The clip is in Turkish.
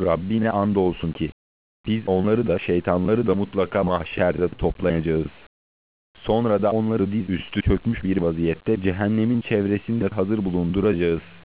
Rabbine andolsun ki, biz onları da şeytanları da mutlaka mahşerde toplayacağız. Sonra da onları dizüstü çökmüş bir vaziyette cehennemin çevresinde hazır bulunduracağız.